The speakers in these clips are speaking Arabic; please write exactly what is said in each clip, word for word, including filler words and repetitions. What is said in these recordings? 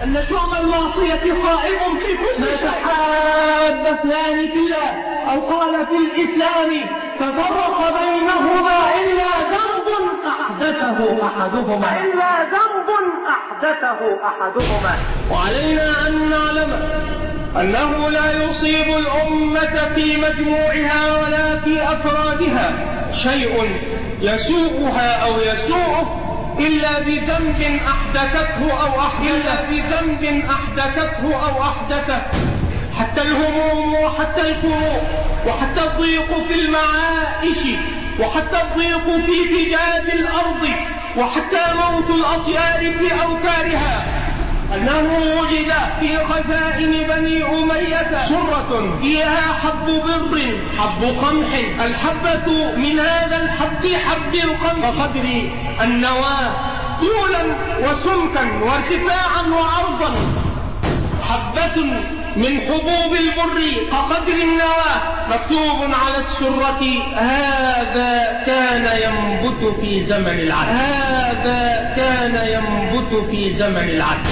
أن شؤم المعصية قائم في كل ما تحاب اثنان في الله أو قال في الإسلام تفرق بينهما إلا ذنب أحدثه أحدهما إلا ذنب أحدثه أحدهما. وعلينا أن نعلم أنه لا يصيب الأمة في مجموعها ولا في أفرادها شيء يسوءها أو يسوءه إلا بذنب أحدثته أو أحدثه بذنب أحدثته أو أحدثه. حتى الهموم وحتى الكروب وحتى الضيق في المعائش وحتى الضيق في فجاج الأرض وحتى موت الأطيار في أوكارها. أنه وجد في خزائن بني أمية سرة فيها حب بر حب قمح، الحبة من هذا الحب حب القمح بقدر النواة طولا وسمكا وارتفاعا وعرضا. حبة من حبوب البر كقدر النواة مكتوب على السرة هذا كان ينبت في زمن العدل، هذا كان ينبت في زمن العدل.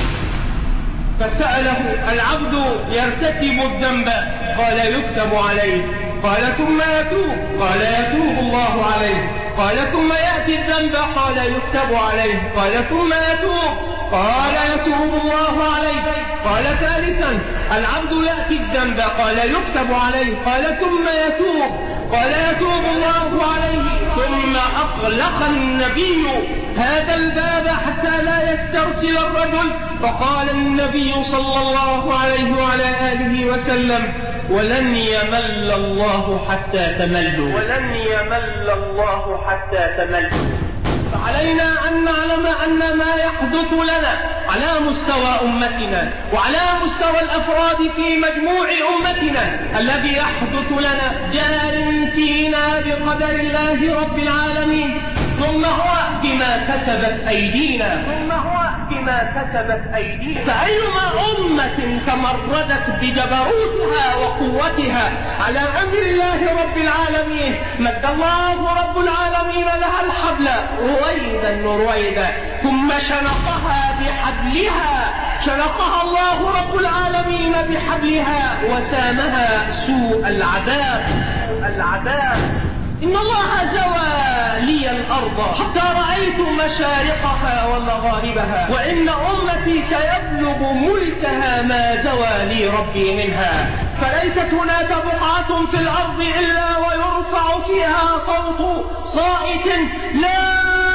فسأله العبد يرتكب الذنب قال يكتب عليه، قال ثم يتوب قال يتوب الله عليه، قال ثم يأتي الذنب قال يكتب عليه، قال ثم يتوب قال يتوب الله عليه، قال ثالثا العبد يأتي الذنب قال يكتب عليه، قال ثم يتوب قال يتوب الله عليه. ثم أغلق النبي هذا الباب حتى لا يسترسل الرجل، فقال النبي صلى الله عليه وعلى آله وسلم ولن يمل الله حتى تملوا، ولن يمل الله حتى تملوا. فعلينا أن نعلم أن ما يحدث لنا على مستوى أمتنا وعلى مستوى الأفراد في مجموع أمتنا الذي يحدث لنا جار فينا بقدر الله رب العالمين، ثم هو بما كسبت أيدينا، ثم هو بما كسبت أيدينا. فأيما أمة تمردت بجبروتها وقوتها على أمر الله رب العالمين مد الله رب العالمين لها الحبل رويدا رويدا ثم شنقها بحبلها، شنقها الله رب العالمين بحبلها وسامها سوء العذاب العذاب. إن الله زوى لي الأرض حتى رأيت مشارقها ومغاربها، وإن أمتي سيبلغ ملكها ما زوى لي ربي منها. فليست هناك بقعة في الأرض إلا ويرفع فيها صوت صائت لا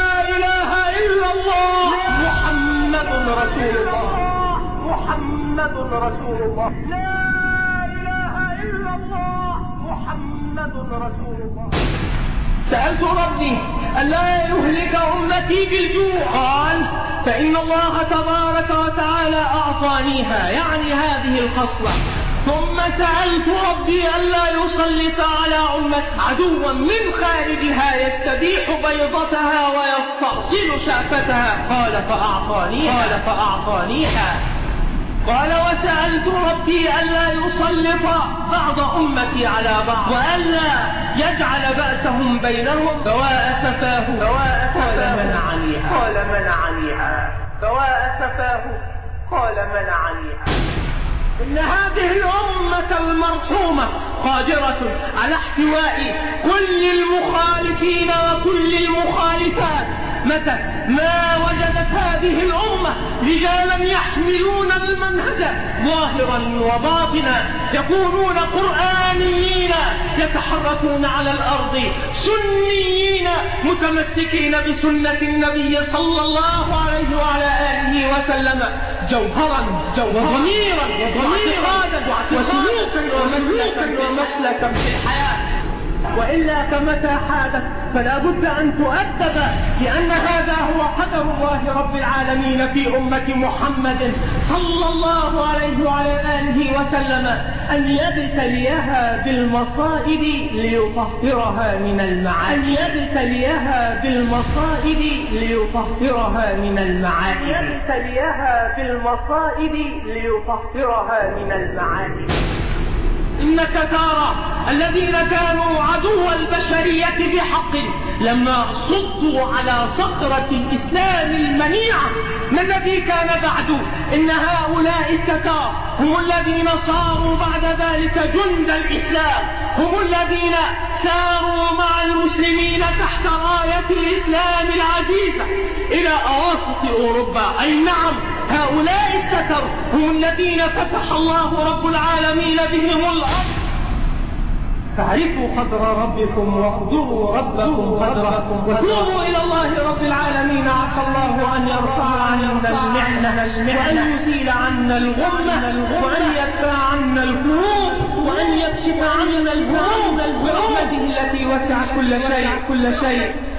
إله إلا الله محمد رسول الله، محمد رسول الله، لا إله إلا الله محمد رسول الله. سألت ربي ألا يهلك أمتي بالجوع، قال فإن الله تبارك وتعالى أعطانيها، يعني هذه الخصلة. ثم سألت ربي ألا يسلط على أمتي عدوا من خارجها يستبيح بيضتها ويستأصل شأفتها، قال فأعطانيها، قال فأعطانيها. قال وسألت ربي ألا يسلط بعض أمتي على بعض وألا يجعل بأسهم بينهم، فواء سفاه قال منعنيها، قال منعنيها، فواء سفاه قال منعنيها. إن هذه الأمة المرحومة قادرة على احتواء كل المخالفين وكل المخالفات متى ما وجدت هذه الأمة رجالا يحملون المنهج ظاهرا وباطنا، يكونون قرآنيين يتحركون على الأرض، سنيين متمسكين بسنة النبي صلى الله عليه وعلى آله وسلم، جوهرا وضميرا واعتقادا وسلوكا ومسلكا في الحياة. وإلا كمتى حادث فلا بد أن تؤدب، لأن هذا هو قدر الله رب العالمين في أمة محمد صلى الله عليه وعلى آله وسلم، أن يبتليها بالمصائب ليطهرها من المعائب، أن يبتليها بالمصائب ليطهرها من المعائب، يبتليها بالمصائب ليطهرها من المعائب. إنك ترى الذين كانوا عدو البشرية بحق لما صدوا على صخرة الإسلام المنيعة، ما الذي كان بعد؟ إن هؤلاء التتار هم الذين صاروا بعد ذلك جند الإسلام، هم الذين ساروا مع المسلمين تحت راية الإسلام العزيزة إلى أواسط أوروبا. أي نعم، هؤلاء التتر هم الذين فتح الله رب العالمين بهم الأرض. فاعرفوا قدر ربكم واقدروا ربكم قدره وتوبوا إلى الله رب العالمين. عسى الله أن يرفع عنا المحنة وأن يزيل عنا الغمة وأن يدفع عنا الكروب وأن يكشف عنا الهموم برحمته التي وسعت كل شيء كل شيء